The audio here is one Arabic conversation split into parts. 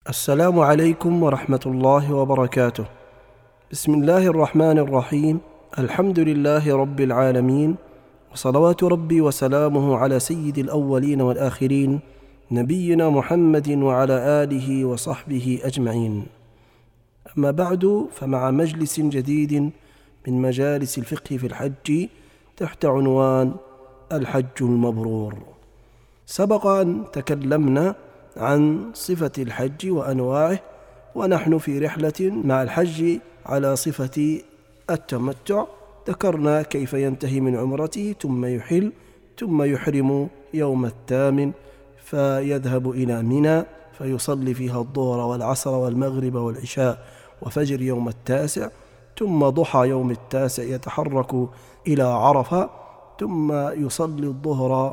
السلام عليكم ورحمة الله وبركاته. بسم الله الرحمن الرحيم. الحمد لله رب العالمين، وصلوات ربي وسلامه على سيد الأولين والآخرين نبينا محمد وعلى آله وصحبه أجمعين. أما بعد، فمع مجلس جديد من مجالس الفقه في الحج تحت عنوان الحج المبرور. سبق أن تكلمنا عن صفة الحج وأنواعه، ونحن في رحلة مع الحج على صفة التمتع. ذكرنا كيف ينتهي من عمرته ثم يحل، ثم يحرم يوم الثامن فيذهب إلى منى فيصلي فيها الظهر والعصر والمغرب والعشاء وفجر يوم التاسع، ثم ضحى يوم التاسع يتحرك إلى عرفة، ثم يصلي الظهر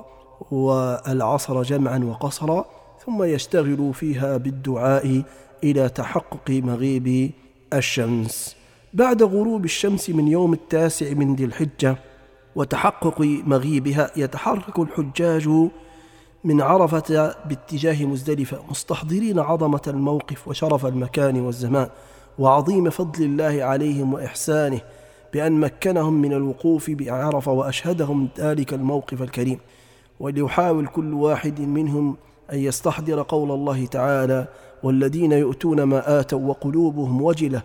والعصر جمعا وقصرا، ثم يشتغل فيها بالدعاء إلى تحقق مغيب الشمس. بعد غروب الشمس من يوم التاسع من ذي الحجة وتحقق مغيبها يتحرك الحجاج من عرفة باتجاه مزدلفة، مستحضرين عظمة الموقف وشرف المكان والزمان وعظيم فضل الله عليهم وإحسانه بأن مكنهم من الوقوف بعرفة وأشهدهم ذلك الموقف الكريم. وليحاول كل واحد منهم أن يستحضر قول الله تعالى: والذين يؤتون ما آتوا وقلوبهم وجلة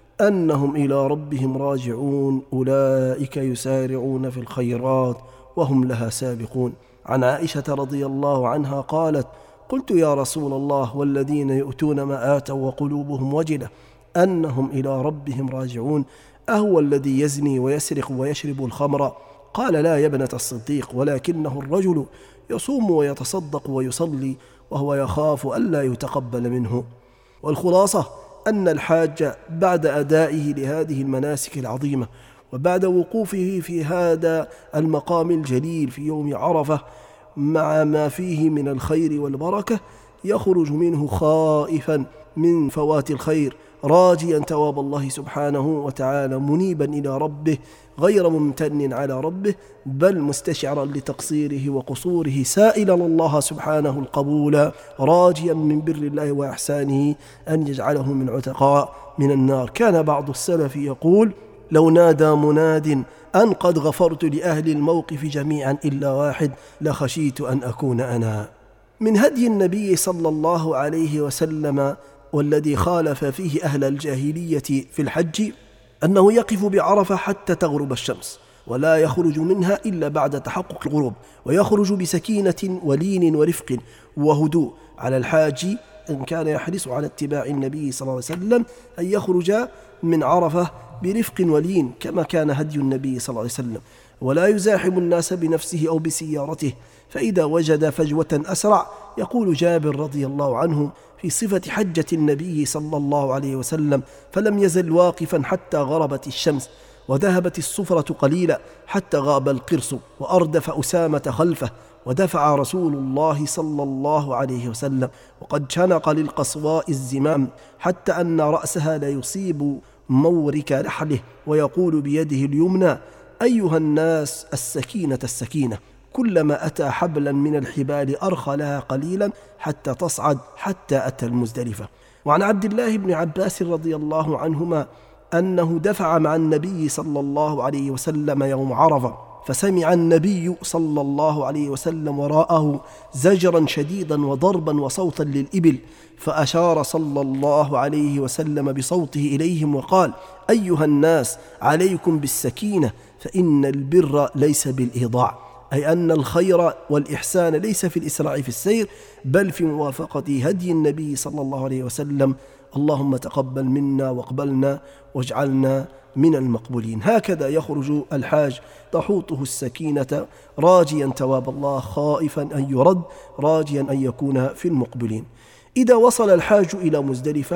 أنهم إلى ربهم راجعون أولئك يسارعون في الخيرات وهم لها سابقون. عن عائشة رضي الله عنها قالت: قلت يا رسول الله والذين يؤتون ما آتوا وقلوبهم وجلة أنهم إلى ربهم راجعون أهو الذي يزني ويسرق ويشرب الخمر؟ قال: لا يا ابنة الصديق، ولكنه الرجل يصوم ويتصدق ويصلي وهو يخاف ألا يتقبل منه. والخلاصة أن الحاج بعد أدائه لهذه المناسك العظيمة وبعد وقوفه في هذا المقام الجليل في يوم عرفة مع ما فيه من الخير والبركة يخرج منه خائفا من فوات الخير، راجيا ثواب الله سبحانه وتعالى، منيبا إلى ربه غير ممتن على ربه، بل مستشعرا لتقصيره وقصوره، سائلا الله سبحانه القبول، راجيا من بر الله وإحسانه أن يجعله من عتقاء من النار. كان بعض السلف يقول: لو نادى مناد أن قد غفرت لأهل الموقف جميعا إلا واحد لخشيت أن أكون أنا. من هدي النبي صلى الله عليه وسلم والذي خالف فيه أهل الجاهلية في الحج أنه يقف بعرفة حتى تغرب الشمس، ولا يخرج منها إلا بعد تحقق الغروب، ويخرج بسكينة ولين ورفق وهدوء. على الحاج إن كان يحرص على اتباع النبي صلى الله عليه وسلم أن يخرج من عرفة برفق ولين كما كان هدي النبي صلى الله عليه وسلم، ولا يزاحم الناس بنفسه أو بسيارته، فإذا وجد فجوة أسرع. يقول جابر رضي الله عنه في صفة حجة النبي صلى الله عليه وسلم: فلم يزل واقفا حتى غربت الشمس وذهبت الصفرة قليلا حتى غاب القرص وأردف أسامة خلفه، ودفع رسول الله صلى الله عليه وسلم وقد شنق للقصواء الزمام حتى أن رأسها لا يصيب مورك رحله، ويقول بيده اليمنى: أيها الناس السكينة السكينة. كلما أتى حبلا من الحبال أرخى لها قليلا حتى تصعد حتى أتى المزدلفة. وعن عبد الله بن عباس رضي الله عنهما أنه دفع مع النبي صلى الله عليه وسلم يوم عرفة، فسمع النبي صلى الله عليه وسلم وراءه زجرا شديدا وضربا وصوتا للإبل، فأشار صلى الله عليه وسلم بصوته إليهم وقال: أيها الناس عليكم بالسكينة، فإن البر ليس بالإيضاع، أي أن الخير والإحسان ليس في الإسراع في السير بل في موافقة هدي النبي صلى الله عليه وسلم. اللهم تقبل منا واقبلنا واجعلنا من المقبولين. هكذا يخرج الحاج تحوطه السكينة، راجيا ثواب الله، خائفا أن يرد، راجيا أن يكون في المقبلين. إذا وصل الحاج إلى مزدلفة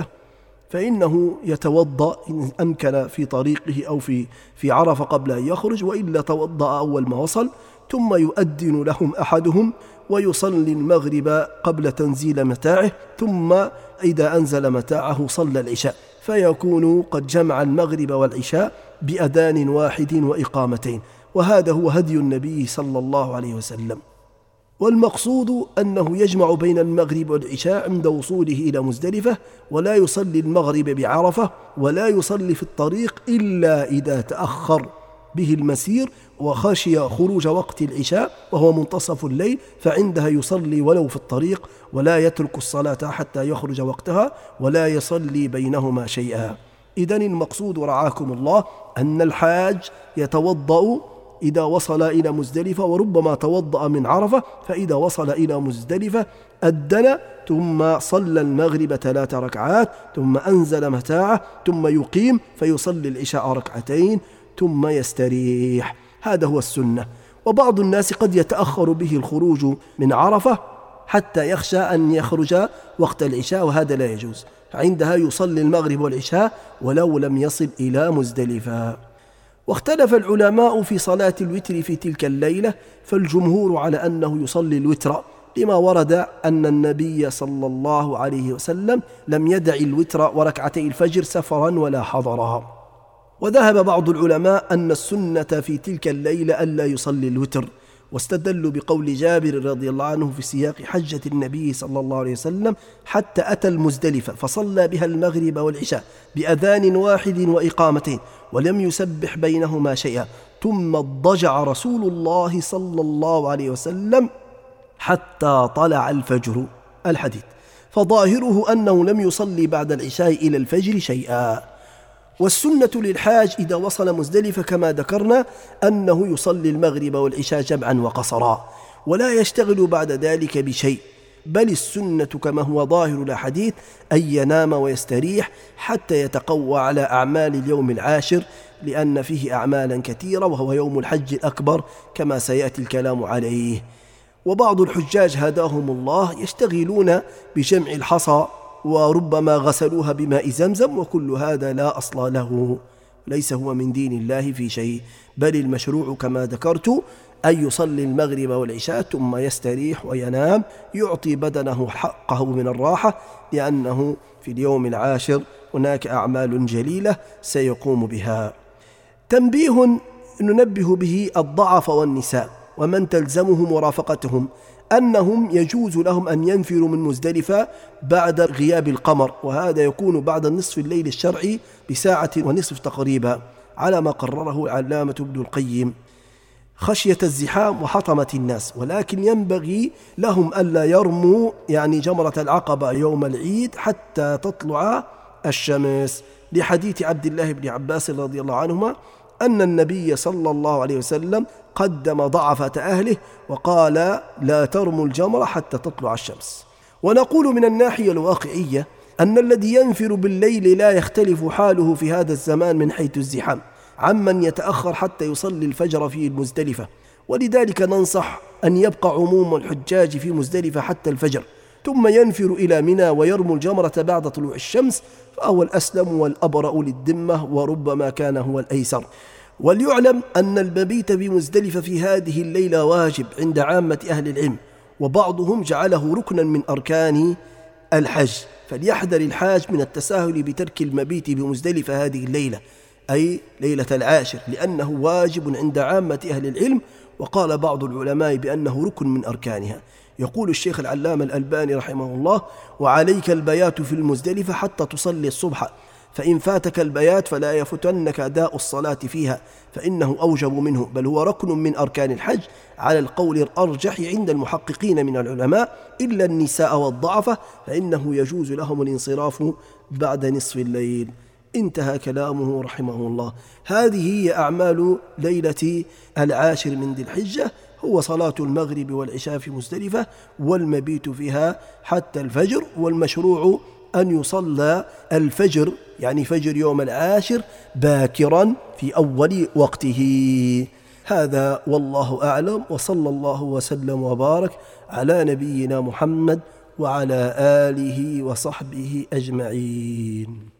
فإنه يتوضأ إن أمكن في طريقه أو في عرفة قبل أن يخرج، وإلا توضأ أول ما وصل، ثم يؤذن لهم أحدهم ويصلي المغرب قبل تنزيل متاعه، ثم إذا أنزل متاعه صلى العشاء، فيكون قد جمع المغرب والعشاء بأذان واحد وإقامتين. وهذا هو هدي النبي صلى الله عليه وسلم. والمقصود أنه يجمع بين المغرب والعشاء عند وصوله إلى مزدلفة، ولا يصلي المغرب بعرفة، ولا يصلي في الطريق إلا إذا تأخر به المسير وخشي خروج وقت العشاء وهو منتصف الليل، فعندها يصلي ولو في الطريق، ولا يترك الصلاة حتى يخرج وقتها، ولا يصلي بينهما شيئا. إذن المقصود رعاكم الله أن الحاج يتوضأ إذا وصل إلى مزدلفة، وربما توضأ من عرفة، فإذا وصل إلى مزدلفة أدن ثم صلى المغرب 3 ركعات، ثم أنزل متاعه، ثم يقيم فيصلي العشاء 2 ركعتين ثم يستريح. هذا هو السنة. وبعض الناس قد يتأخر به الخروج من عرفة حتى يخشى أن يخرج وقت العشاء، وهذا لا يجوز، عندها يصلي المغرب والعشاء ولو لم يصل إلى مزدلفة. واختلف العلماء في صلاة الوتر في تلك الليلة، فالجمهور على أنه يصلي الوتر لما ورد أن النبي صلى الله عليه وسلم لم يدع الوتر وركعتي الفجر سفرا ولا حضرا. وذهب بعض العلماء أن السنة في تلك الليلة ألا يصلي الوتر، واستدلوا بقول جابر رضي الله عنه في سياق حجة النبي صلى الله عليه وسلم حتى أتى المزدلفة فصلى بها المغرب والعشاء بأذان واحد وإقامتين، ولم يسبح بينهما شيئا، ثم اضطجع رسول الله صلى الله عليه وسلم حتى طلع الفجر. الحديث. فظاهره أنه لم يصلي بعد العشاء إلى الفجر شيئا. والسنة للحاج إذا وصل مزدلفة كما ذكرنا أنه يصلي المغرب والعشاء جمعا وقصرا، ولا يشتغل بعد ذلك بشيء، بل السنة كما هو ظاهر الحديث أن ينام ويستريح حتى يتقوى على أعمال اليوم العاشر، لأن فيه أعمالا كثيرة وهو يوم الحج الأكبر كما سيأتي الكلام عليه. وبعض الحجاج هداهم الله يشتغلون بجمع الحصى، وربما غسلوها بماء زمزم، وكل هذا لا أصل له، ليس هو من دين الله في شيء، بل المشروع كما ذكرت أن يصلي المغرب والعشاء ثم يستريح وينام، يعطي بدنه حقه من الراحة، لأنه في اليوم العاشر هناك أعمال جليلة سيقوم بها. تنبيه ننبه به الضعف والنساء ومن تلزمهم مرافقتهم، أنهم يجوز لهم أن ينفروا من مزدلفة بعد غياب القمر، وهذا يكون بعد نصف الليل الشرعي بساعة ونصف تقريبا، على ما قرره العلامة ابن القيم، خشية الزحام وحطمة الناس. ولكن ينبغي لهم ألا يرموا جمرة العقبة يوم العيد حتى تطلع الشمس، لحديث عبد الله بن عباس رضي الله عنهما أن النبي صلى الله عليه وسلم قدم ضعفة أهله وقال لا ترموا الجمرة حتى تطلع الشمس. ونقول من الناحية الواقعية أن الذي ينفر بالليل لا يختلف حاله في هذا الزمان من حيث الزحام عمن يتأخر حتى يصلي الفجر في المزدلفة، ولذلك ننصح أن يبقى عموم الحجاج في مزدلفة حتى الفجر، ثم ينفر إلى منى ويرموا الجمرة بعد طلوع الشمس، فهو الأسلم والأبرأ للذمة، وربما كان هو الأيسر. وليعلم أن المبيت بمزدلفة في هذه الليلة واجب عند عامة أهل العلم، وبعضهم جعله ركنا من أركان الحج، فليحذر الحاج من التساهل بترك المبيت بمزدلفة هذه الليلة، أي ليلة العاشر، لأنه واجب عند عامة أهل العلم، وقال بعض العلماء بأنه ركن من أركانها. يقول الشيخ العلامة الألباني رحمه الله: وعليك البيات في المزدلفة حتى تصلي الصبح، فإن فاتك البيات فلا يفتنك أداء الصلاة فيها، فإنه أوجب منه، بل هو ركن من أركان الحج على القول الأرجح عند المحققين من العلماء، إلا النساء والضعفة فإنه يجوز لهم الانصراف بعد نصف الليل. انتهى كلامه رحمه الله. هذه هي أعمال ليلة العاشر من ذي الحجة، هو صلاة المغرب والعشاء في مزدلفة والمبيت فيها حتى الفجر، والمشروع أن يصلى الفجر فجر يوم العاشر باكرا في أول وقته. هذا والله أعلم، وصلى الله وسلم وبارك على نبينا محمد وعلى آله وصحبه أجمعين.